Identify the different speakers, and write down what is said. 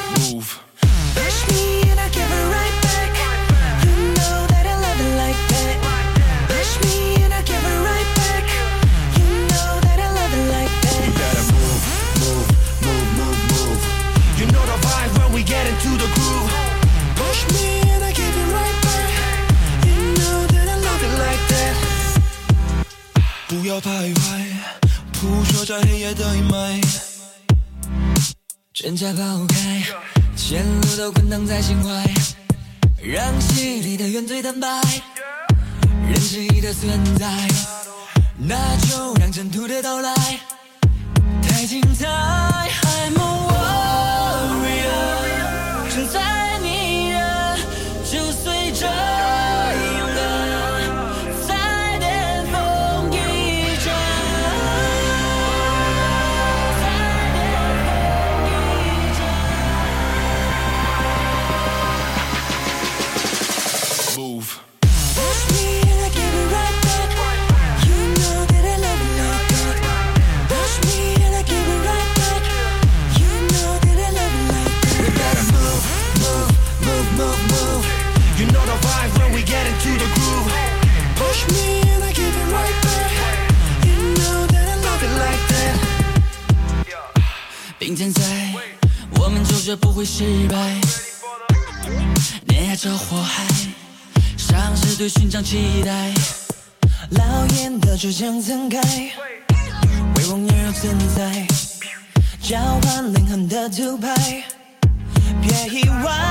Speaker 1: Move.
Speaker 2: Push me and I give it right back. You know that I love it like that. Push me and I give it right back. You know that I love it like that.
Speaker 1: We gotta move, move, move, move, move. You know the vibe when we get into the groove.
Speaker 2: Push me and I give it right back. You know that I love it like that.
Speaker 3: 不要徘徊，扑朔在黑夜的阴霾。
Speaker 2: 挣扎抛开，前路都滚烫在心怀，让戏里的原罪坦白，人质疑的存在，那就让征途的到来太精彩。I'm a warrior， 承载迷人，就随着勇敢，在巅峰一战。
Speaker 1: Move.
Speaker 2: Push me and I give it right back. You know that I love it like that. Push me and I give it right back. You know that I love it like that.
Speaker 1: We gotta move, move, move, move, move. You know the vibe when we get into the groove.
Speaker 2: Push me and I give it right back. You know that I love it like that. 并肩在，我们就绝不会失败。碾压着火海，上是对勋章期待。老眼的主将曾开，威风也有存在。交换灵魂的图牌，别意外。